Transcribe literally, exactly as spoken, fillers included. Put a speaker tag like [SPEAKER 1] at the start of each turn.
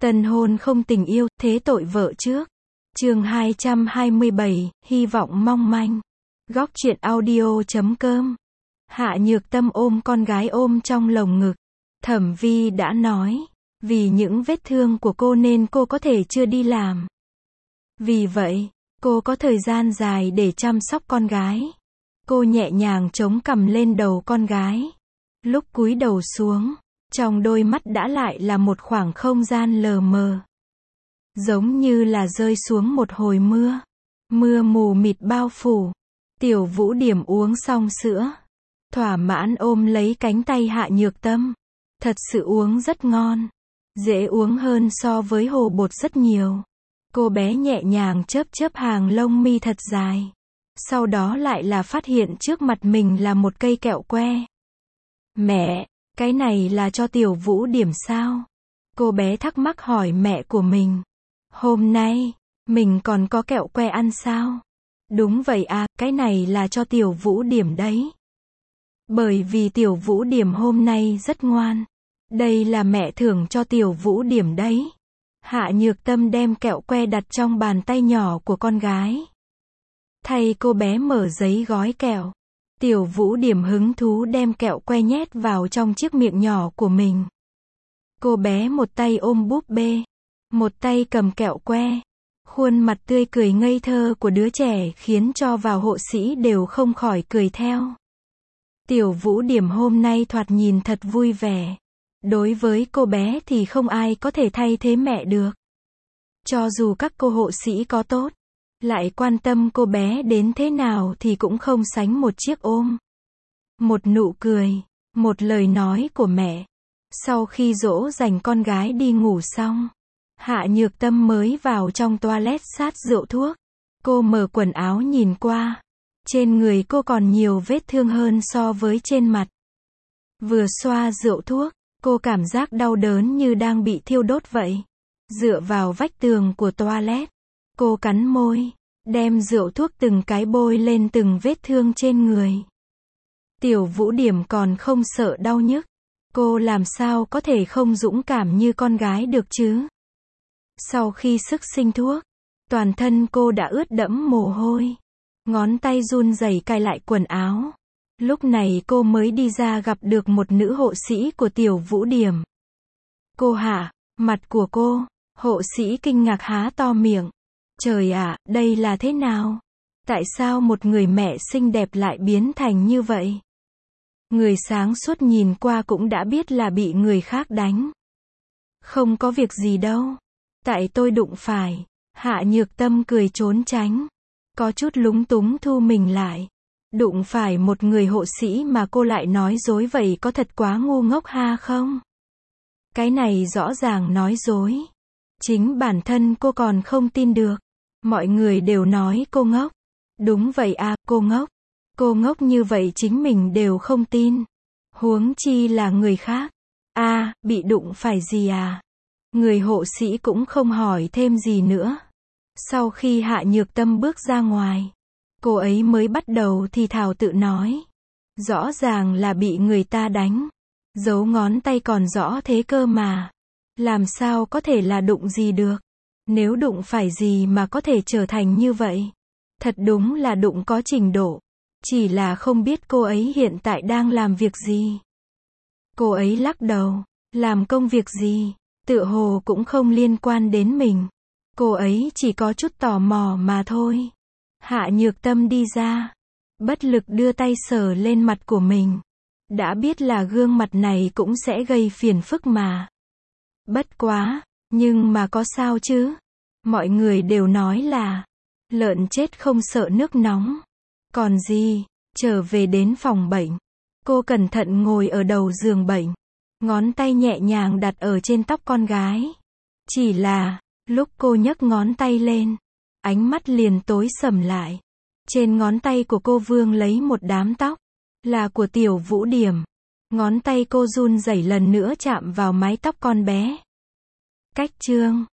[SPEAKER 1] Tân hôn không tình yêu, thế tội vợ trước. Chương hai trăm hai mươi bảy, hy vọng mong manh. Góc truyện audio chấm com. Hạ Nhược Tâm ôm con gái ôm trong lồng ngực. Thẩm Vi đã nói, vì những vết thương của cô nên cô có thể chưa đi làm. Vì vậy, cô có thời gian dài để chăm sóc con gái. Cô nhẹ nhàng chống cằm lên đầu con gái. Lúc cúi đầu xuống, trong đôi mắt đã lại là một khoảng không gian lờ mờ. Giống như là rơi xuống một hồi mưa. Mưa mù mịt bao phủ. Tiểu Vũ Điểm uống xong sữa. Thỏa mãn ôm lấy cánh tay Hạ Nhược Tâm. Thật sự uống rất ngon. Dễ uống hơn so với hồ bột rất nhiều. Cô bé nhẹ nhàng chớp chớp hàng lông mi thật dài. Sau đó lại là phát hiện trước mặt mình là một cây kẹo que. Mẹ, cái này là cho Tiểu Vũ Điểm sao? Cô bé thắc mắc hỏi mẹ của mình. Hôm nay, mình còn có kẹo que ăn sao? Đúng vậy à, cái này là cho Tiểu Vũ Điểm đấy. Bởi vì Tiểu Vũ Điểm hôm nay rất ngoan. Đây là mẹ thưởng cho Tiểu Vũ Điểm đấy. Hạ Nhược Tâm đem kẹo que đặt trong bàn tay nhỏ của con gái. Thay cô bé mở giấy gói kẹo. Tiểu Vũ Điểm hứng thú đem kẹo que nhét vào trong chiếc miệng nhỏ của mình. Cô bé một tay ôm búp bê, một tay cầm kẹo que. Khuôn mặt tươi cười ngây thơ của đứa trẻ khiến cho vào hộ sĩ đều không khỏi cười theo. Tiểu Vũ Điểm hôm nay thoạt nhìn thật vui vẻ. Đối với cô bé thì không ai có thể thay thế mẹ được. Cho dù các cô hộ sĩ có tốt, lại quan tâm cô bé đến thế nào thì cũng không sánh một chiếc ôm. Một nụ cười, một lời nói của mẹ. Sau khi dỗ dành con gái đi ngủ xong, Hạ Nhược Tâm mới vào trong toilet sát rượu thuốc. Cô mở quần áo nhìn qua. Trên người cô còn nhiều vết thương hơn so với trên mặt. Vừa xoa rượu thuốc, cô cảm giác đau đớn như đang bị thiêu đốt vậy. Dựa vào vách tường của toilet, cô cắn môi, đem rượu thuốc từng cái bôi lên từng vết thương trên người. Tiểu Vũ Điểm còn không sợ đau nhức. Cô làm sao có thể không dũng cảm như con gái được chứ? Sau khi sức sinh thuốc, toàn thân cô đã ướt đẫm mồ hôi. Ngón tay run rẩy cài lại quần áo. Lúc này cô mới đi ra gặp được một nữ hộ sĩ của Tiểu Vũ Điểm. Cô Hạ, mặt của cô, hộ sĩ kinh ngạc há to miệng. Trời ạ, đây là thế nào? Tại sao một người mẹ xinh đẹp lại biến thành như vậy? Người sáng suốt nhìn qua cũng đã biết là bị người khác đánh. Không có việc gì đâu. Tại tôi đụng phải. Hạ Nhược Tâm cười trốn tránh. Có chút lúng túng thu mình lại. Đụng phải một người hộ sĩ mà cô lại nói dối vậy có thật quá ngu ngốc ha không? Cái này rõ ràng nói dối. Chính bản thân cô còn không tin được. Mọi người đều nói cô ngốc. Đúng vậy à, cô ngốc. Cô ngốc như vậy chính mình đều không tin. Huống chi là người khác. A, à, bị đụng phải gì à? Người hộ sĩ cũng không hỏi thêm gì nữa. Sau khi Hạ Nhược Tâm bước ra ngoài, cô ấy mới bắt đầu thì thào tự nói. Rõ ràng là bị người ta đánh. Dấu ngón tay còn rõ thế cơ mà. Làm sao có thể là đụng gì được? Nếu đụng phải gì mà có thể trở thành như vậy? Thật đúng là đụng có trình độ. Chỉ là không biết cô ấy hiện tại đang làm việc gì. Cô ấy lắc đầu. Làm công việc gì? Tựa hồ cũng không liên quan đến mình. Cô ấy chỉ có chút tò mò mà thôi. Hạ Nhược Tâm đi ra. Bất lực đưa tay sờ lên mặt của mình. Đã biết là gương mặt này cũng sẽ gây phiền phức mà. Bất quá, nhưng mà có sao chứ? Mọi người đều nói là lợn chết không sợ nước nóng. Còn gì, trở về đến phòng bệnh. Cô cẩn thận ngồi ở đầu giường bệnh. Ngón tay nhẹ nhàng đặt ở trên tóc con gái. Chỉ là, lúc cô nhấc ngón tay lên, ánh mắt liền tối sầm lại. Trên ngón tay của cô vương lấy một đám tóc. Là của Tiểu Vũ Điểm. Ngón tay cô run rẩy lần nữa chạm vào mái tóc con bé. Cách chương